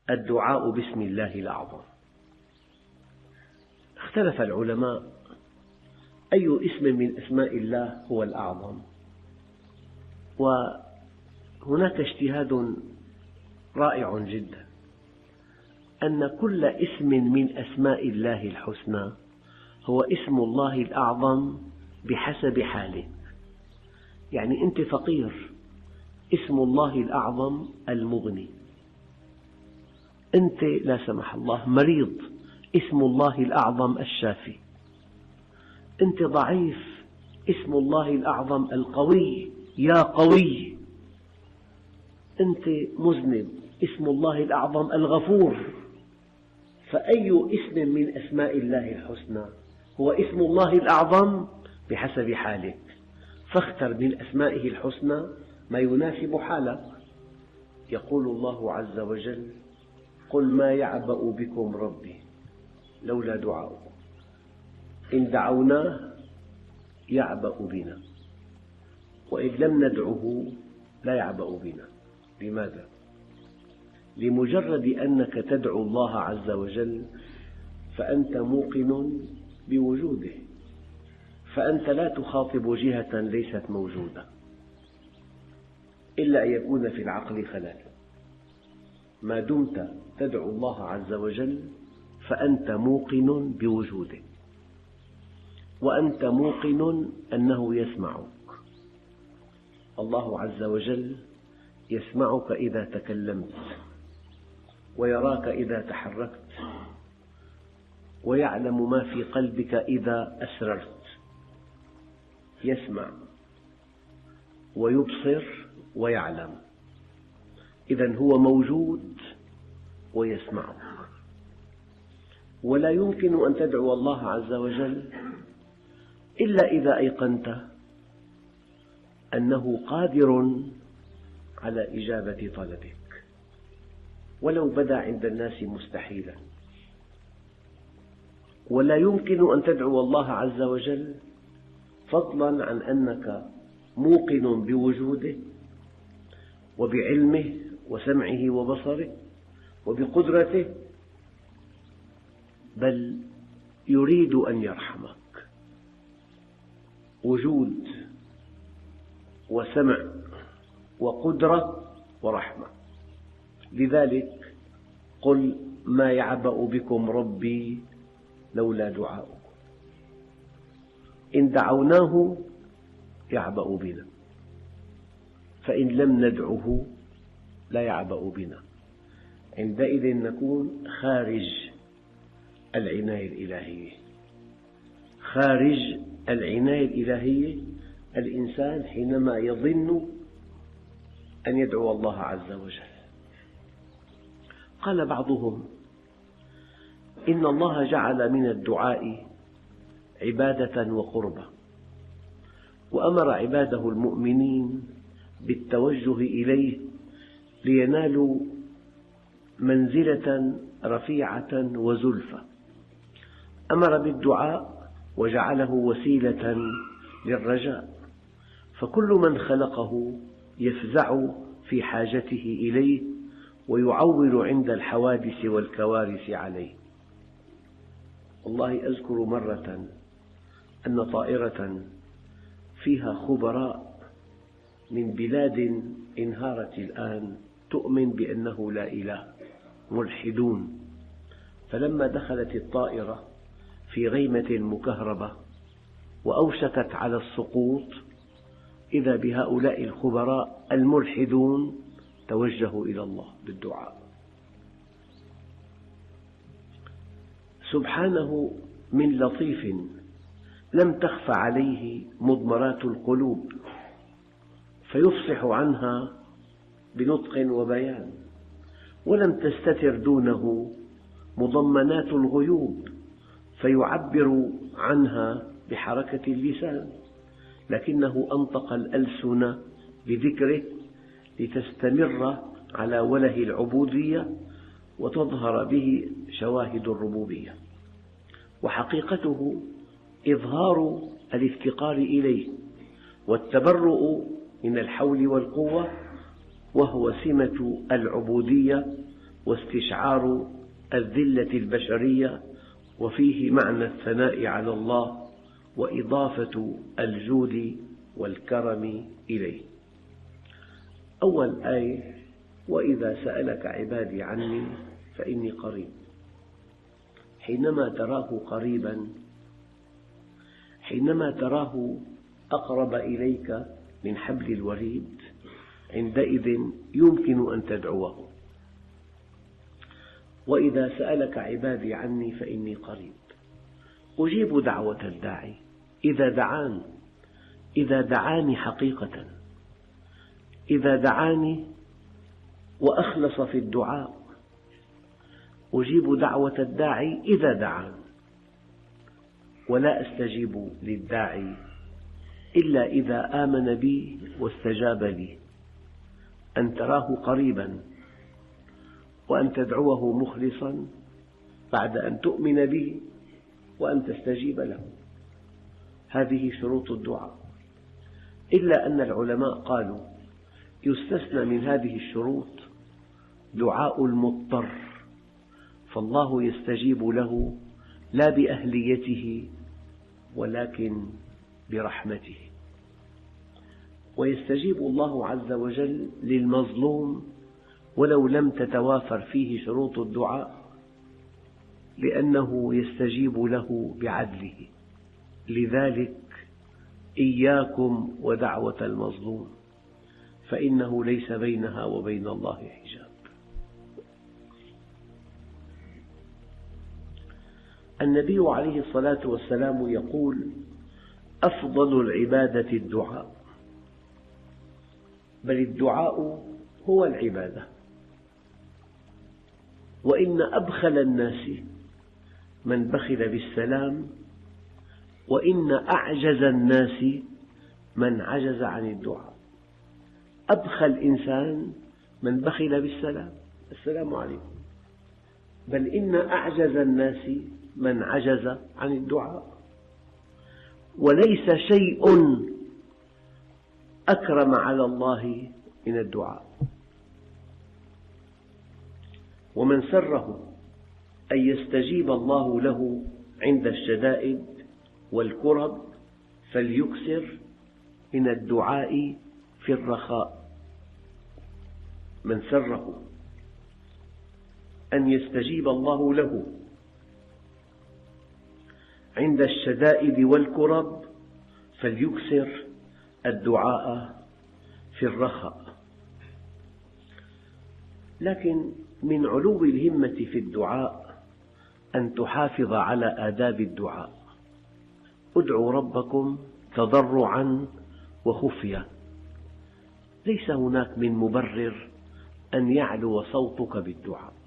الدعاء باسم الله الأعظم. اختلف العلماء أي اسم من أسماء الله هو الأعظم، وهناك اجتهاد رائع جدا أن كل اسم من أسماء الله الحسنى هو اسم الله الأعظم بحسب حالك. يعني أنت فقير، اسم الله الأعظم المغني. أنت لا سمح الله مريض، اسم الله الأعظم الشافي. أنت ضعيف، اسم الله الأعظم القوي، يا قوي. أنت مذنب، اسم الله الأعظم الغفور. فأي اسم من أسماء الله الحسنى هو اسم الله الأعظم بحسب حالك، فاختر من أسمائه الحسنى ما يناسب حالك. يقول الله عز وجل: قل ما يعبأ بكم ربي لولا دعاؤكم إن دعوناه يعبأ بنا وإن لم ندعه لا يعبأ بنا. لماذا؟ لمجرد أنك تدعو الله عز وجل فأنت موقن بوجوده، فأنت لا تخاطب جهة ليست موجودة إلا أن يكون في العقل خلل. ما دمت تدعو الله عز وجل فأنت موقن بوجوده، وأنت موقن أنه يسمعك. الله عز وجل يسمعك إذا تكلمت، ويراك إذا تحركت، ويعلم ما في قلبك إذا أسررت. يسمع ويبصر ويعلم، إذن هو موجود ويسمعك. ولا يمكن أن تدعو الله عز وجل إلا إذا أيقنت أنه قادر على إجابة طلبك، ولو بدا عند الناس مستحيلا. ولا يمكن أن تدعو الله عز وجل فضلا عن أنك موقن بوجوده وبعلمه وسمعه وبصره وبقدرته، بل يريد أن يرحمك. وجود وسمع وقدرة ورحمة. لذلك قل ما يعبأ بكم ربي لولا دعاؤكم إن دعوناه يعبأ بنا فإن لم ندعه لا يعبأ بنا. عندئذ نكون خارج العناية الإلهية. خارج العناية الإلهية الإنسان حينما يظن أن يدعو الله عز وجل. قال بعضهم: إن الله جعل من الدعاء عبادة وقربة، وأمر عباده المؤمنين بالتوجه إليه لينالوا منزلة رفيعة وزلفى. أمر بالدعاء وجعله وسيلة للرجاء، فكل من خلقه يفزع في حاجته إليه ويعول عند الحوادث والكوارث عليه. والله أذكر مرة أن طائرة فيها خبراء من بلاد انهارت الآن تؤمن بأنه لا إله، ملحدون، فلما دخلت الطائرة في غيمة مكهربة وأوشكت على السقوط، إذا بهؤلاء الخبراء الملحدون توجهوا إلى الله بالدعاء. سبحانه من لطيف لم تخف عليه مضمرات القلوب، فيفصح عنها بنطق وبيان، ولم تستتر دونه مضمنات الغيوب، فيعبر عنها بحركة اللسان، لكنه أنطق الألسن بذكره لتستمر على وله العبودية وتظهر به شواهد الربوبية. وحقيقته إظهار الافتقار إليه والتبرؤ من الحول والقوة، وهو سمة العبودية واستشعار الذلة البشرية، وفيه معنى الثناء على الله وإضافة الجود والكرم إليه. أول آية: وإذا سألك عبادي عني فإني قريب. حينما تراه قريبا، حينما تراه أقرب إليك من حبل الوريد، عندئذ يمكن أن تدعوه. وإذا سألك عبادي عني فإني قريب، أجيب دعوة الداعي إذا دعاني حقيقة، إذا دعاني وأخلص في الدعاء. أجيب دعوة الداعي إذا دعان، ولا أستجيب للداعي إلا إذا آمن بي واستجاب لي. أن تراه قريبا وأن تدعوه مخلصا بعد أن تؤمن به وأن تستجيب له، هذه شروط الدعاء. إلا أن العلماء قالوا يستثنى من هذه الشروط دعاء المضطر، فالله يستجيب له لا بأهليته ولكن برحمته. ويستجيب الله عز وجل للمظلوم ولو لم تتوافر فيه شروط الدعاء، لأنه يستجيب له بعدله. لذلك إياكم ودعوة المظلوم، فإنه ليس بينها وبين الله حجاب. النبي عليه الصلاة والسلام يقول: أفضل العبادة الدعاء، بل الدعاء هو العبادة. وإن أبخل الناس من بخل بالسلام، وإن أعجز الناس من عجز عن الدعاء. أبخل إنسان من بخل بالسلام، السلام عليكم، بل إن أعجز الناس من عجز عن الدعاء. وليس شيء أكرم على الله من الدعاء. ومن سره أن يستجيب الله له عند الشدائد والكرب فليكثر من الدعاء في الرخاء. من سره أن يستجيب الله له عند الشدائد والكرب فليكثر الدعاء في الرخاء. لكن من علو الهمة في الدعاء أن تحافظ على آداب الدعاء. ادعوا ربكم تضرعا وخفية. ليس هناك من مبرر أن يعلو صوتك بالدعاء.